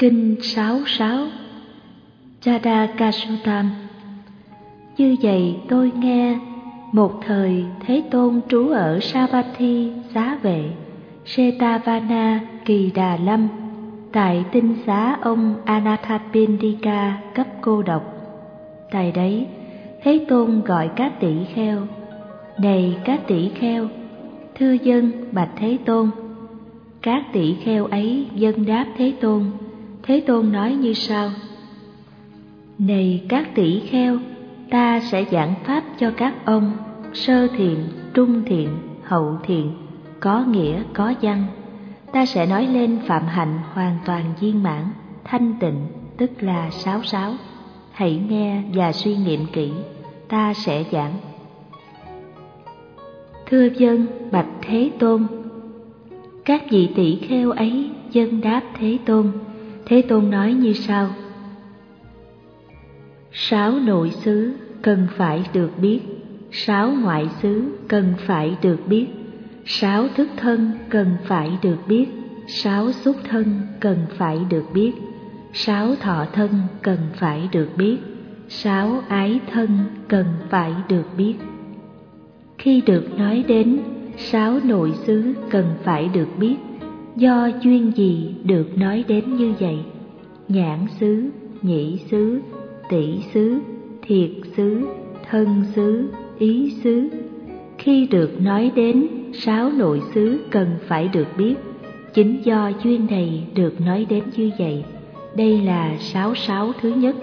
Kinh 66 Chadakasutam. Như vậy tôi nghe, một thời Thế Tôn trú ở Savatthi xá vệ Setavana Kỳ Đà Lâm, tại tinh xá ông Anathapindika cấp cô độc. Tại đấy, Thế Tôn gọi các tỷ kheo: Này các tỷ kheo, thưa dân bạch Thế Tôn. Các tỷ kheo ấy dâng đáp Thế Tôn. Thế Tôn nói như sau: Này các tỷ kheo, ta sẽ giảng pháp cho các ông: sơ thiện, trung thiện, hậu thiện, có nghĩa có văn. Ta sẽ nói lên phạm hạnh hoàn toàn viên mãn, thanh tịnh, tức là 66. Hãy nghe và suy nghiệm kỹ, ta sẽ giảng. Thưa dân bạch Thế Tôn. Các vị tỷ kheo ấy dâng đáp Thế Tôn. Thế Tôn nói như sau: 6 nội xứ cần phải được biết, 6 ngoại xứ cần phải được biết, 6 thức thân cần phải được biết, 6 xúc thân cần phải được biết, 6 thọ thân cần phải được biết, 6 ái thân cần phải được biết. Khi được nói đến 6 nội xứ cần phải được biết, do duyên gì được nói đến như vậy? Nhãn xứ, nhĩ xứ, tỷ xứ, thiệt xứ, thân xứ, ý xứ. Khi được nói đến 6 nội xứ cần phải được biết, chính do duyên này được nói đến như vậy. Đây là 66 thứ nhất.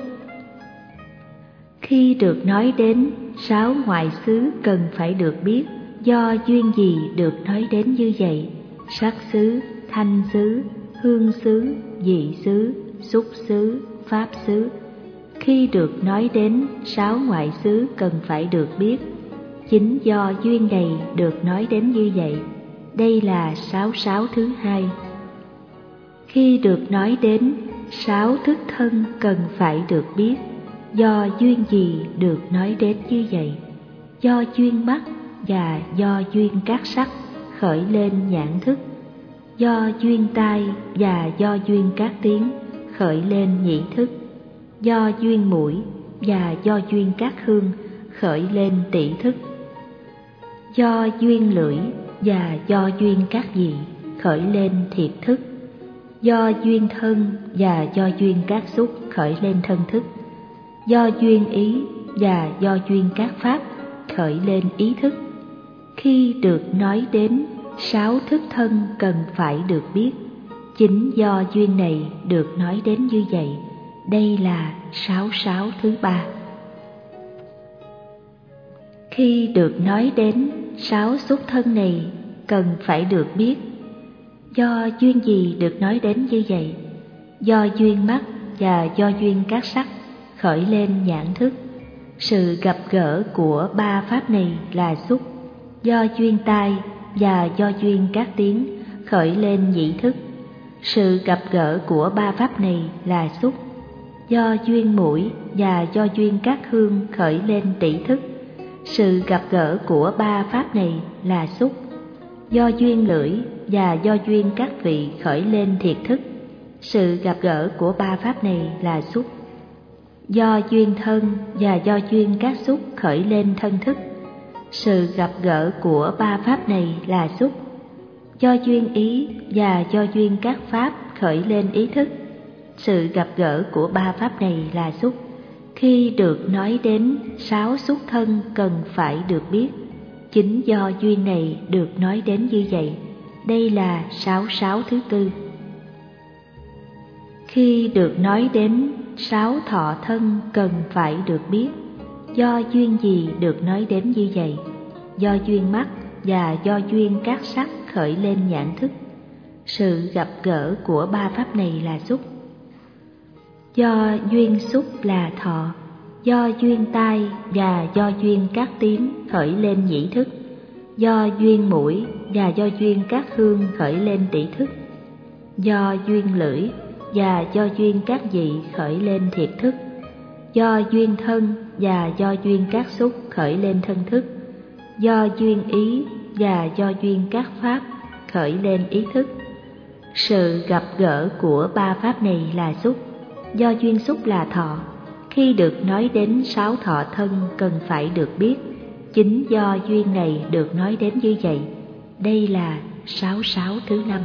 Khi được nói đến 6 ngoại xứ cần phải được biết, do duyên gì được nói đến như vậy? Sắc xứ, thanh xứ, hương xứ, vị xứ, xúc xứ, pháp xứ. Khi được nói đến 6 ngoại xứ cần phải được biết, chính do duyên này được nói đến như vậy. Đây là 66 thứ hai. Khi được nói đến 6 thức thân cần phải được biết, do duyên gì được nói đến như vậy? Do duyên mắt và do duyên các sắc khởi lên nhãn thức, do duyên tai và do duyên các tiếng khởi lên nhĩ thức, do duyên mũi và do duyên các hương khởi lên tỷ thức, do duyên lưỡi và do duyên các vị khởi lên thiệt thức, do duyên thân và do duyên các xúc khởi lên thân thức, do duyên ý và do duyên các pháp khởi lên ý thức. Khi được nói đến 6 thức thân cần phải được biết, chính do duyên này được nói đến như vậy. Đây là 66 thứ ba. Khi được nói đến 6 xúc thân này cần phải được biết, do duyên gì được nói đến như vậy? Do duyên mắt và do duyên các sắc khởi lên nhãn thức. Sự gặp gỡ của 3 pháp này là xúc, do duyên tai và do duyên các tiếng khởi lên nhĩ thức. Sự gặp gỡ của 3 pháp này là xúc, do duyên mũi và do duyên các hương khởi lên tỷ thức. Sự gặp gỡ của 3 pháp này là xúc, do duyên lưỡi và do duyên các vị khởi lên thiệt thức. Sự gặp gỡ của 3 pháp này là xúc, do duyên thân và do duyên các xúc khởi lên thân thức. Sự gặp gỡ của 3 pháp này là xúc, do duyên ý và do duyên các pháp khởi lên ý thức. Sự gặp gỡ của 3 pháp này là xúc. Khi được nói đến 6 xúc thân cần phải được biết, chính do duyên này được nói đến như vậy. Đây là 66 thứ tư. Khi được nói đến 6 thọ thân cần phải được biết, do duyên gì được nói đến như vậy? Do duyên mắt và do duyên các sắc khởi lên nhãn thức. Sự gặp gỡ của 3 pháp này là xúc, do duyên xúc là thọ, do duyên tai và do duyên các tiếng khởi lên nhĩ thức, do duyên mũi và do duyên các hương khởi lên tỷ thức, do duyên lưỡi và do duyên các vị khởi lên thiệt thức, do duyên thân và do duyên các xúc khởi lên thân thức, do duyên ý và do duyên các pháp khởi lên ý thức. Sự gặp gỡ của ba pháp này là xúc, do duyên xúc là thọ. Khi được nói đến 6 thọ thân cần phải được biết, chính do duyên này được nói đến như vậy. Đây là 66 thứ 5.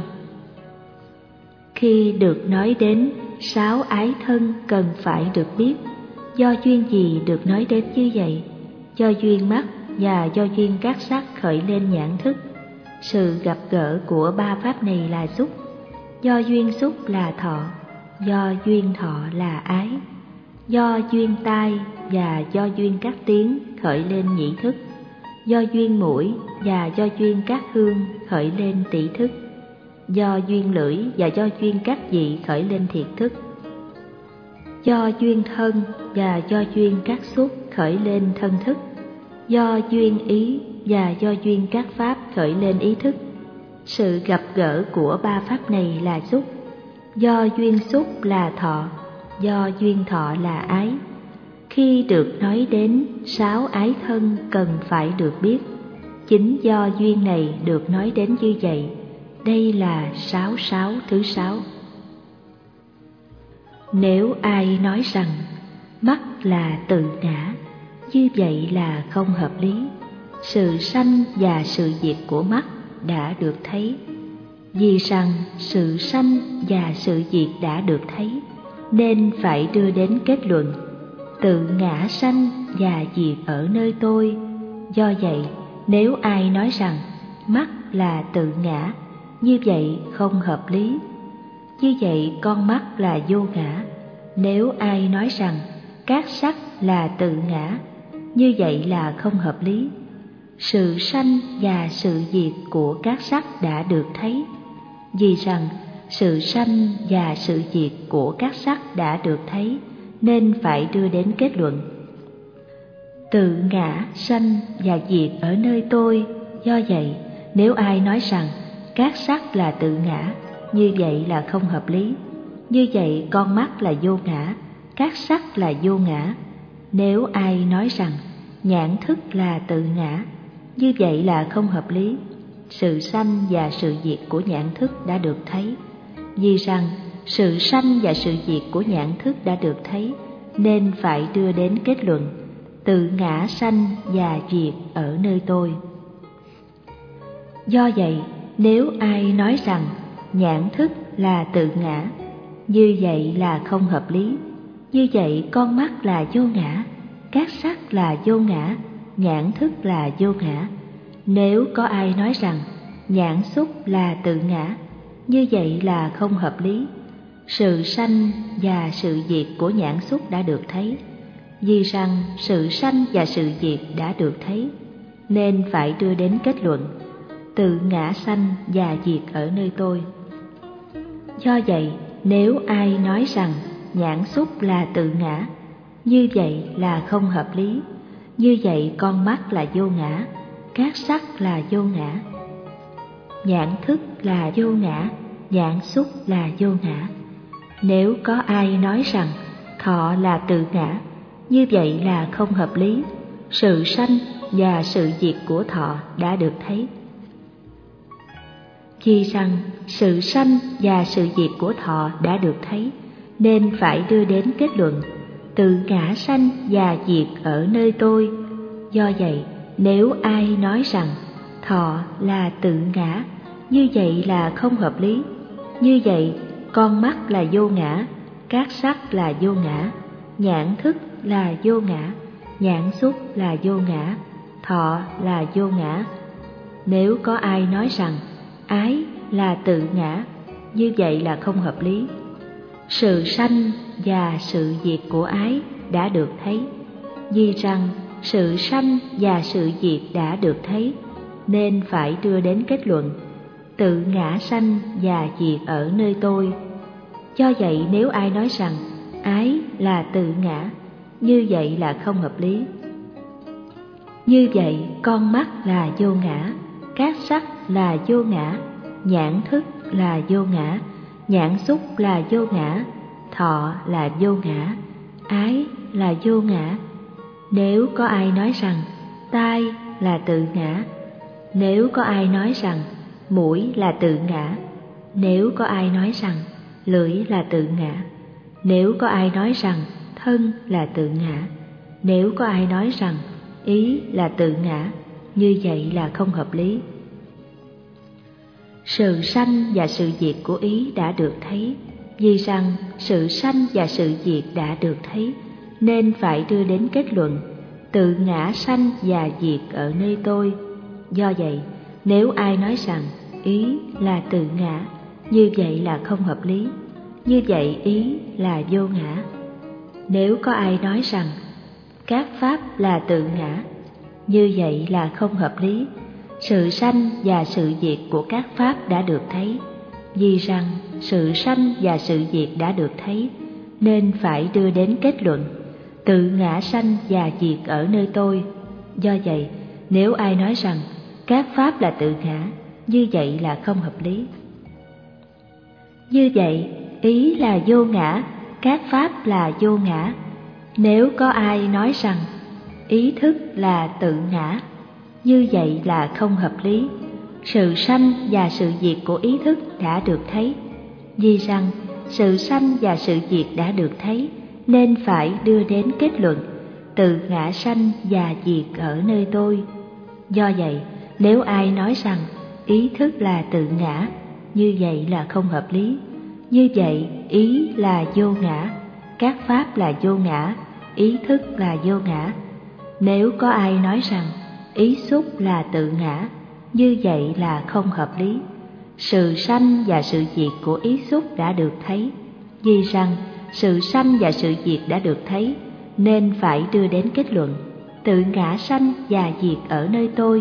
Khi được nói đến 6 ái thân cần phải được biết, do duyên gì được nói đến như vậy? Do duyên mắt và do duyên các sắc khởi lên nhãn thức. Sự gặp gỡ của ba pháp này là xúc, do duyên xúc là thọ, do duyên thọ là ái, do duyên tai và do duyên các tiếng khởi lên nhĩ thức, do duyên mũi và do duyên các hương khởi lên tỷ thức, do duyên lưỡi và do duyên các vị khởi lên thiệt thức, do duyên thân và do duyên các xúc khởi lên thân thức, do duyên ý và do duyên các pháp khởi lên ý thức. Sự gặp gỡ của ba pháp này là xúc, do duyên xúc là thọ, do duyên thọ là ái. Khi được nói đến 6 ái thân cần phải được biết, chính do duyên này được nói đến như vậy. Đây là 66 thứ 6. Nếu ai nói rằng mắt là tự ngã, như vậy là không hợp lý. Sự sanh và sự diệt của mắt đã được thấy. Vì rằng sự sanh và sự diệt đã được thấy, nên phải đưa đến kết luận tự ngã sanh và diệt ở nơi tôi. Do vậy, nếu ai nói rằng mắt là tự ngã, như vậy không hợp lý. Như vậy con mắt là vô ngã. Nếu ai nói rằng các sắc là tự ngã, như vậy là không hợp lý. Sự sanh và sự diệt của các sắc đã được thấy. Vì rằng sự sanh và sự diệt của các sắc đã được thấy, nên phải đưa đến kết luận tự ngã sanh và diệt ở nơi tôi. Do vậy, nếu ai nói rằng các sắc là tự ngã, như vậy là không hợp lý. Như vậy con mắt là vô ngã, các sắc là vô ngã. Nếu ai nói rằng nhãn thức là tự ngã, như vậy là không hợp lý. Sự sanh và sự diệt của nhãn thức đã được thấy. Vì rằng sự sanh và sự diệt của nhãn thức đã được thấy, nên phải đưa đến kết luận tự ngã sanh và diệt ở nơi tôi. Do vậy, nếu ai nói rằng nhãn thức là tự ngã, như vậy là không hợp lý. Như vậy con mắt là vô ngã, các sắc là vô ngã, nhãn thức là vô ngã. Nếu có ai nói rằng nhãn xúc là tự ngã, như vậy là không hợp lý. Sự sanh và sự diệt của nhãn xúc đã được thấy. Vì rằng sự sanh và sự diệt đã được thấy, nên phải đưa đến kết luận tự ngã sanh và diệt ở nơi tôi. Do vậy, nếu ai nói rằng nhãn xúc là tự ngã, như vậy là không hợp lý. Như vậy con mắt là vô ngã, các sắc là vô ngã, nhãn thức là vô ngã, nhãn xúc là vô ngã. Nếu có ai nói rằng thọ là tự ngã, như vậy là không hợp lý. Sự sanh và sự diệt của thọ đã được thấy. Vì rằng sự sanh và sự diệt của thọ đã được thấy, nên phải đưa đến kết luận tự ngã sanh và diệt ở nơi tôi. Do vậy, nếu ai nói rằng thọ là tự ngã, như vậy là không hợp lý. Như vậy, con mắt là vô ngã, các sắc là vô ngã, nhãn thức là vô ngã, nhãn xúc là vô ngã, thọ là vô ngã. Nếu có ai nói rằng ái là tự ngã, như vậy là không hợp lý. Sự sanh và sự diệt của ái đã được thấy. Vì rằng sự sanh và sự diệt đã được thấy, nên phải đưa đến kết luận tự ngã sanh và diệt ở nơi tôi. Do vậy, nếu ai nói rằng ái là tự ngã, như vậy là không hợp lý. Như vậy, con mắt là vô ngã, các sắc là vô ngã, nhãn thức là vô ngã, nhãn xúc là vô ngã, thọ là vô ngã, ái là vô ngã. Nếu có ai nói rằng tai là tự ngã, nếu có ai nói rằng mũi là tự ngã, nếu có ai nói rằng lưỡi là tự ngã, nếu có ai nói rằng thân là tự ngã, nếu có ai nói rằng ý là tự ngã, như vậy là không hợp lý. Sự sanh và sự diệt của ý đã được thấy, vì rằng sự sanh và sự diệt đã được thấy, nên phải đưa đến kết luận tự ngã sanh và diệt ở nơi tôi. Do vậy, nếu ai nói rằng ý là tự ngã, như vậy là không hợp lý, như vậy ý là vô ngã. Nếu có ai nói rằng các pháp là tự ngã, như vậy là không hợp lý, sự sanh và sự diệt của các pháp đã được thấy, vì rằng sự sanh và sự diệt đã được thấy, nên phải đưa đến kết luận tự ngã sanh và diệt ở nơi tôi. Do vậy, nếu ai nói rằng các pháp là tự ngã, như vậy là không hợp lý. Như vậy, ý là vô ngã, các pháp là vô ngã. Nếu có ai nói rằng ý thức là tự ngã, như vậy là không hợp lý, sự sanh và sự diệt của ý thức đã được thấy, vì rằng sự sanh và sự diệt đã được thấy, nên phải đưa đến kết luận tự ngã sanh và diệt ở nơi tôi. Do vậy, nếu ai nói rằng ý thức là tự ngã, như vậy là không hợp lý, như vậy ý là vô ngã, các pháp là vô ngã, ý thức là vô ngã. Nếu có ai nói rằng ý xúc là tự ngã, như vậy là không hợp lý, sự sanh và sự diệt của ý xúc đã được thấy, vì rằng sự sanh và sự diệt đã được thấy, nên phải đưa đến kết luận tự ngã sanh và diệt ở nơi tôi.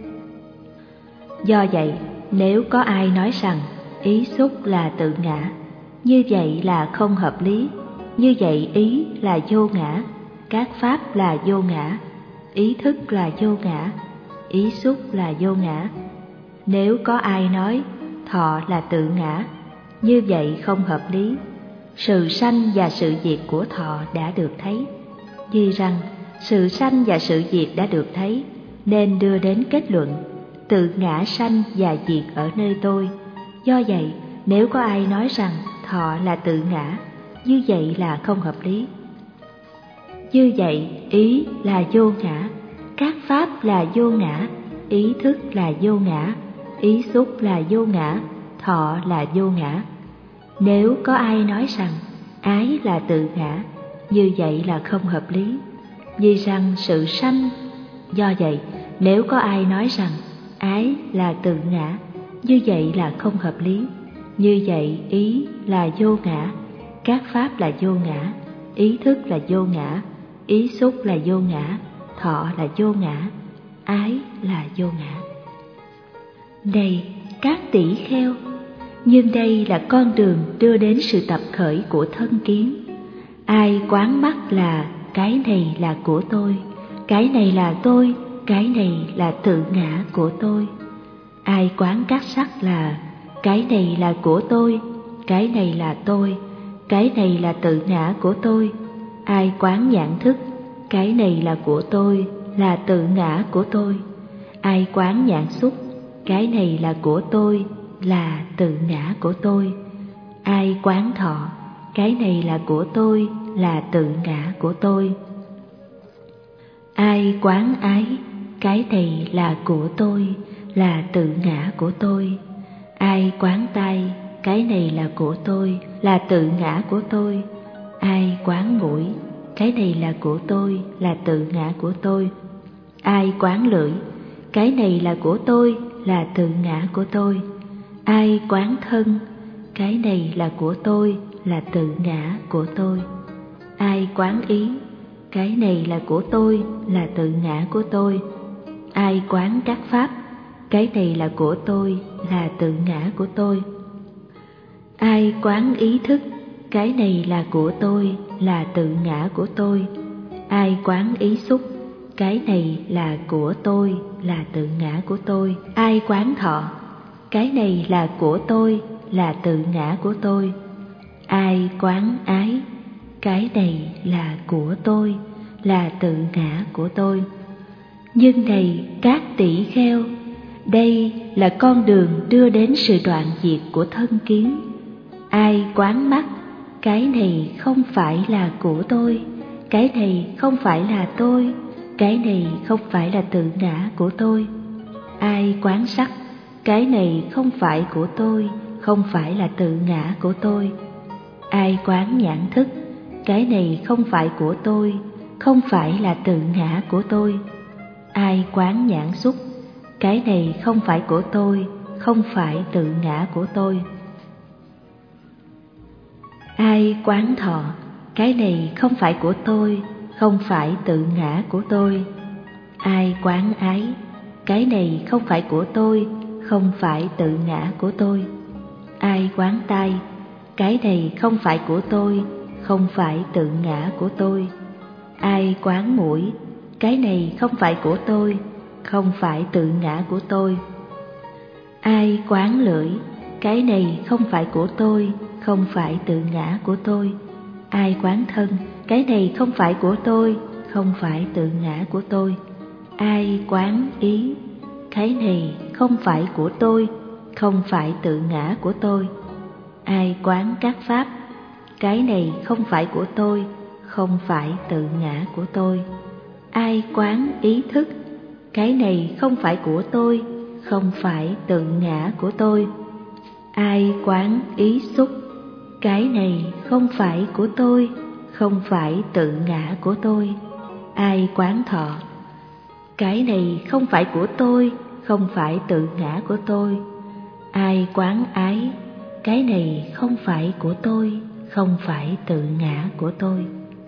Do vậy, nếu có ai nói rằng ý xúc là tự ngã, như vậy là không hợp lý, như vậy ý là vô ngã, các pháp là vô ngã, ý thức là vô ngã, ý xúc là vô ngã. Nếu có ai nói thọ là tự ngã, như vậy không hợp lý, sự sanh và sự diệt của thọ đã được thấy, vì rằng sự sanh và sự diệt đã được thấy, nên đưa đến kết luận tự ngã sanh và diệt ở nơi tôi. Do vậy, nếu có ai nói rằng thọ là tự ngã, như vậy là không hợp lý. Như vậy, ý là vô ngã, các pháp là vô ngã, ý thức là vô ngã, ý xúc là vô ngã, thọ là vô ngã. Nếu có ai nói rằng ái là tự ngã, như vậy là không hợp lý, vì rằng sự sanh. Do vậy, nếu có ai nói rằng ái là tự ngã, như vậy là không hợp lý, như vậy ý là vô ngã, các pháp là vô ngã, ý thức là vô ngã, ý xúc là vô ngã, thọ là vô ngã, ái là vô ngã. Này các tỷ kheo, nhưng đây là con đường đưa đến sự tập khởi của thân kiến. Ai quán mắc là cái này là của tôi, cái này là tôi, cái này là tự ngã của tôi. Ai quán các sắc là cái này là của tôi, cái này là tôi, cái này là tự ngã của tôi. Ai quán nhãn thức, cái này là của tôi, là tự ngã của tôi. Ai quán nhãn xúc, cái này là của tôi, là tự ngã của tôi. Ai quán thọ, cái này là của tôi, là tự ngã của tôi. Ai quán ái, cái này là của tôi, là tự ngã của tôi. Ai quán tai, cái này là của tôi, là tự ngã của tôi. Ai quán mũi, cái này là của tôi, là tự ngã của tôi. Ai quán lưỡi, cái này là của tôi, là tự ngã của tôi. Ai quán thân, cái này là của tôi, là tự ngã của tôi. Ai quán ý, cái này là của tôi, là tự ngã của tôi. Ai quán các pháp, cái này là của tôi, là tự ngã của tôi. Ai quán ý thức, cái này là của tôi, là tự ngã của tôi. Ai quán ý xúc, cái này là của tôi, là tự ngã của tôi. Ai quán thọ, cái này là của tôi, là tự ngã của tôi. Ai quán ái, cái này là của tôi, là tự ngã của tôi. Nhưng này các tỷ kheo, Đây là con đường đưa đến sự đoạn diệt của thân kiến. Ai quán mắt, cái này không phải là của tôi, cái này không phải là tôi, cái này không phải là tự ngã của tôi. Ai quán sắc, cái này không phải của tôi, không phải là tự ngã của tôi. Ai quán nhãn thức, cái này không phải của tôi, không phải là tự ngã của tôi. Ai quán nhãn xúc, cái này không phải của tôi, không phải tự ngã của tôi. Ai quán thọ, cái này không phải của tôi, không phải tự ngã của tôi. Ai quán ái, cái này không phải của tôi, không phải tự ngã của tôi. Ai quán tai, cái này không phải của tôi, không phải tự ngã của tôi. Ai quán mũi, cái này không phải của tôi, không phải tự ngã của tôi. Ai quán lưỡi, cái này không phải của tôi, không phải tự ngã của tôi. Ai quán thân, cái này không phải của tôi, không phải tự ngã của tôi. Ai quán ý, cái này không phải của tôi, không phải tự ngã của tôi. Ai quán các pháp, cái này không phải của tôi, không phải tự ngã của tôi. Ai quán ý thức, cái này không phải của tôi, không phải tự ngã của tôi. Ai quán ý xúc, cái này không phải của tôi, không phải tự ngã của tôi. Ai quán thọ, cái này không phải của tôi, không phải tự ngã của tôi. Ai quán ái, cái này không phải của tôi, không phải tự ngã của tôi.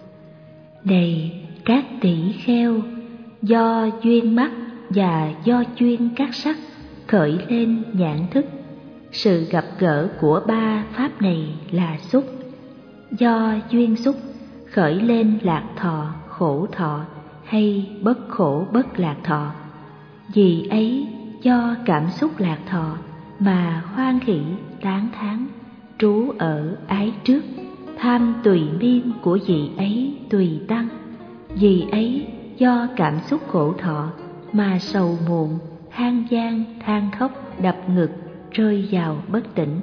Này các tỷ kheo, do duyên mắt và do duyên các sắc khởi lên nhãn thức. Sự gặp gỡ của ba pháp này là xúc. Do duyên xúc khởi lên lạc thọ, khổ thọ hay bất khổ bất lạc thọ. Vì ấy do cảm xúc lạc thọ mà hoan hỷ tán thán, trú ở ái trước. Tham tùy miên của vị ấy tùy tăng. Vì ấy do cảm xúc khổ thọ mà sầu muộn, than gian, than khóc, đập ngực, rơi vào bất tỉnh.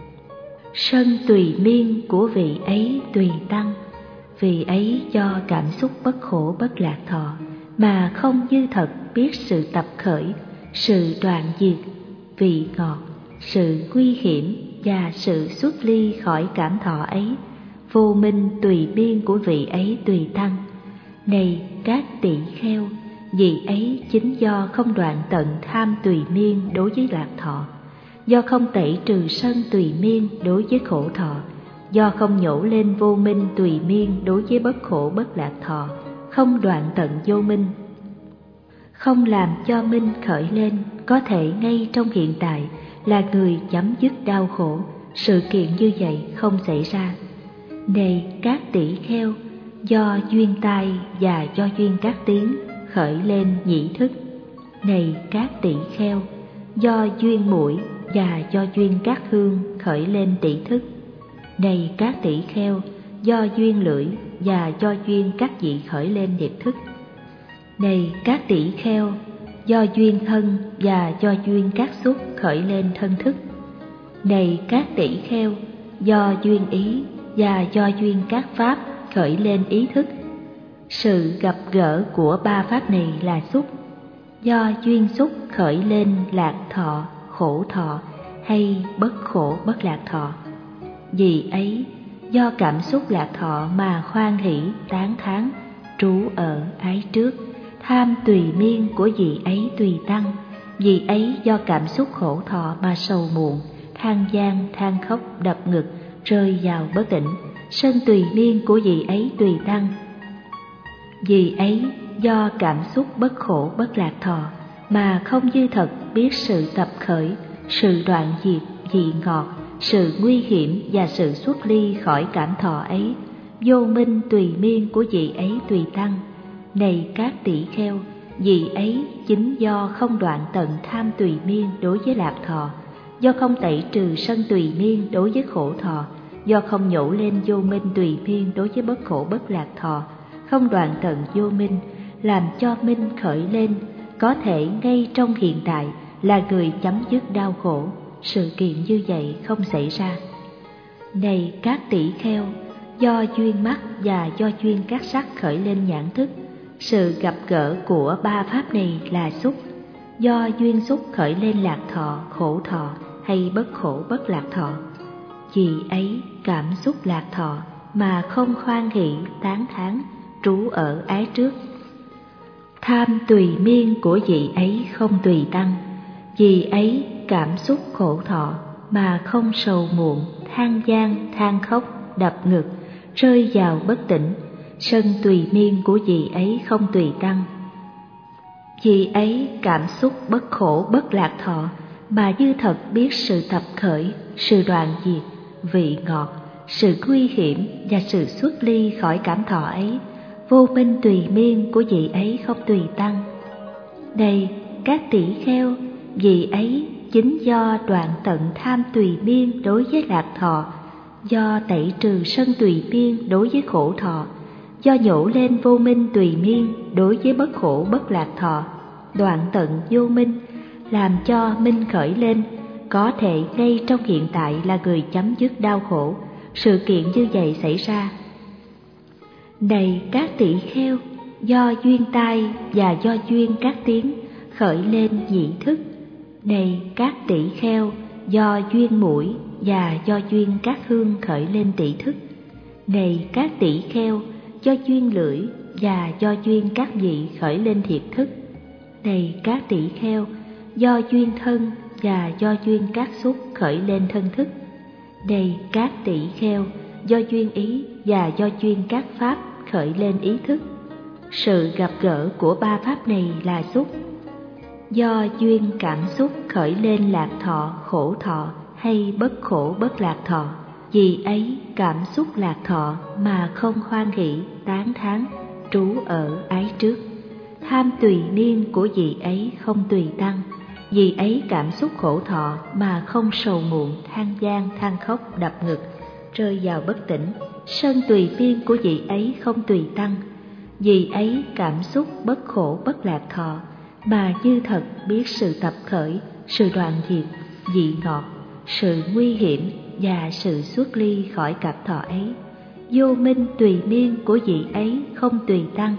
Sân tùy miên của vị ấy tùy tăng. Vì ấy do cảm xúc bất khổ bất lạc thọ mà không như thật biết sự tập khởi, sự đoạn diệt, vị ngọt, sự nguy hiểm và sự xuất ly khỏi cảm thọ ấy. Vô minh tùy biên của vị ấy tùy tăng. Này các tỷ kheo, vị ấy chính do không đoạn tận tham tùy miên đối với lạc thọ, do không tẩy trừ sân tùy miên đối với khổ thọ, do không nhổ lên vô minh tùy miên đối với bất khổ bất lạc thọ, không đoạn tận vô minh, không làm cho minh khởi lên, có thể ngay trong hiện tại là người chấm dứt đau khổ. Sự kiện như vậy không xảy ra. Này các tỷ kheo, do duyên tai và do duyên các tiếng khởi lên nhĩ thức. Này các tỷ kheo, do duyên mũi và do duyên các hương khởi lên tỷ thức. Này các tỷ kheo, do duyên lưỡi và do duyên các vị khởi lên nghiệp thức. Này các tỷ kheo, do duyên thân và do duyên các xúc khởi lên thân thức. Này các tỷ kheo, do duyên ý và do duyên các pháp khởi lên ý thức. Sự gặp gỡ của ba pháp này là xúc. Do duyên xúc khởi lên lạc thọ, khổ thọ hay bất khổ bất lạc thọ. Vì ấy do cảm xúc lạc thọ mà hoan hỷ tán thán, trú ở ái trước. Tham tùy miên của vị ấy tùy tăng. Vì ấy do cảm xúc khổ thọ mà sầu muộn, than gian, than khóc, đập ngực, rơi vào bất tỉnh. Sân tùy miên của vị ấy tùy tăng. Vì ấy do cảm xúc bất khổ bất lạc thọ mà không như thật biết sự tập khởi, sự đoạn diệt, vị ngọt, sự nguy hiểm và sự xuất ly khỏi cảm thọ ấy. Vô minh tùy miên của vị ấy tùy tăng. Này các tỷ kheo, vị ấy chính do không đoạn tận tham tùy miên đối với lạc thọ, do không tẩy trừ sân tùy miên đối với khổ thọ, do không nhổ lên vô minh tùy miên đối với bất khổ bất lạc thọ, không đoạn tận vô minh, làm cho minh khởi lên, có thể ngay trong hiện tại là người chấm dứt đau khổ. Sự kiện như vậy không xảy ra. Này các tỷ kheo, do duyên mắt và do duyên các sắc khởi lên nhãn thức, sự gặp gỡ của ba pháp này là xúc. Do duyên xúc khởi lên lạc thọ, khổ thọ hay bất khổ bất lạc thọ. Vì ấy cảm xúc lạc thọ mà không hoan hỷ tán thán, trú ở ái trước. Tham tùy miên của vị ấy không tùy tăng. Vì ấy cảm xúc khổ thọ mà không sầu muộn, than gian, than khóc, đập ngực, rơi vào bất tỉnh. Sân tùy miên của vị ấy không tùy tăng. Vì ấy cảm xúc bất khổ bất lạc thọ mà như thật biết sự tập khởi, sự đoạn diệt, vị ngọt, sự nguy hiểm và sự xuất ly khỏi cảm thọ ấy. Vô minh tùy miên của vị ấy không tùy tăng. Này các tỷ kheo, vị ấy chính do đoạn tận tham tùy miên đối với lạc thọ, do tẩy trừ sân tùy miên đối với khổ thọ, do nhổ lên vô minh tùy miên đối với bất khổ bất lạc thọ, đoạn tận vô minh, làm cho minh khởi lên, có thể ngay trong hiện tại là người chấm dứt đau khổ. Sự kiện như vậy xảy ra. Này các tỷ kheo, do duyên tai và do duyên các tiếng khởi lên nhị thức. Này các tỷ kheo, do duyên mũi và do duyên các hương khởi lên tỷ thức. Này các tỷ kheo, do duyên lưỡi và do duyên các vị khởi lên thiệt thức. Này các tỷ kheo, do duyên thân và do duyên các xúc khởi lên thân thức. Này các tỷ kheo, do duyên ý và do duyên các pháp khởi lên ý thức. Sự gặp gỡ của ba pháp này là xúc. Do duyên cảm xúc khởi lên lạc thọ, khổ thọ hay bất khổ bất lạc thọ. Vì ấy cảm xúc lạc thọ mà không hoan hỷ tán thán, trú ở ái trước. Tham tùy miên của vị ấy không tùy tăng. Vì ấy cảm xúc khổ thọ mà không sầu muộn, than gian, than khóc, đập ngực, rơi vào bất tỉnh. Sân tùy miên của vị ấy không tùy tăng. Vì ấy cảm xúc bất khổ bất lạc thọ mà như thật biết sự tập khởi, sự đoạn diệt, vị ngọt, sự nguy hiểm và sự xuất ly khỏi cảm thọ ấy. Vô minh tùy miên của vị ấy không tùy tăng.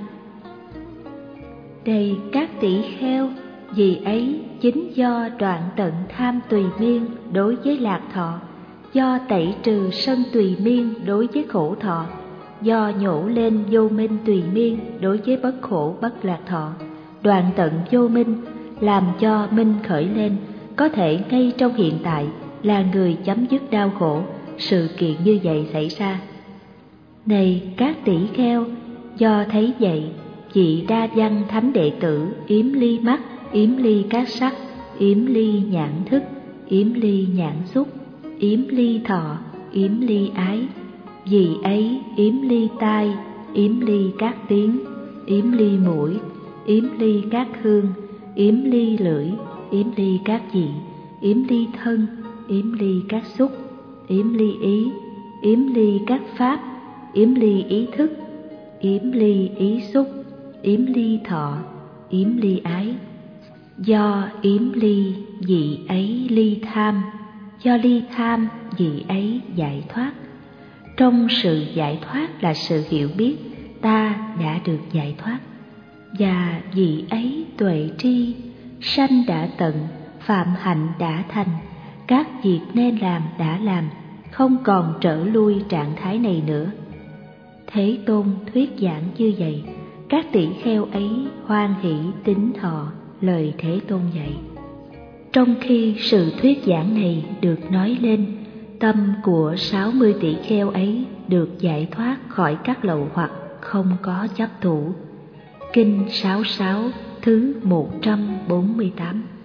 Này các tỷ kheo, vì ấy chính do đoạn tận tham tùy miên đối với lạc thọ, do tẩy trừ sân tùy miên đối với khổ thọ, do nhổ lên vô minh tùy miên đối với bất khổ bất lạc thọ, đoạn tận vô minh, làm cho minh khởi lên, có thể ngay trong hiện tại là người chấm dứt đau khổ. Sự kiện như vậy xảy ra. Này các tỷ kheo, do thấy vậy, vị đa văn thánh đệ tử yếm ly mắt, yếm ly các sắc, yếm ly nhãn thức, yếm ly nhãn xúc, yếm ly thọ, yếm ly ái. Vì ấy yếm ly tai, yếm ly các tiếng, yếm ly mũi, yếm ly các hương, yếm ly lưỡi, yếm ly các vị, yếm ly thân, yếm ly các xúc, yếm ly ý, yếm ly các pháp, yếm ly ý thức, yếm ly ý xúc, yếm ly thọ, yếm ly ái. Do yếm ly vị ấy ly tham, do ly tham vị ấy giải thoát. Trong sự giải thoát là sự hiểu biết ta đã được giải thoát, và vị ấy tuệ tri, sanh đã tận, phạm hạnh đã thành, các việc nên làm đã làm, không còn trở lui trạng thái này nữa. Thế Tôn thuyết giảng như vậy, các tỷ kheo ấy hoan hỷ tín thọ lời Thế Tôn dạy. Trong khi sự thuyết giảng này được nói lên, tâm của 60 tỷ kheo ấy được giải thoát khỏi các lậu hoặc không có chấp thủ. Kinh 66 thứ 148.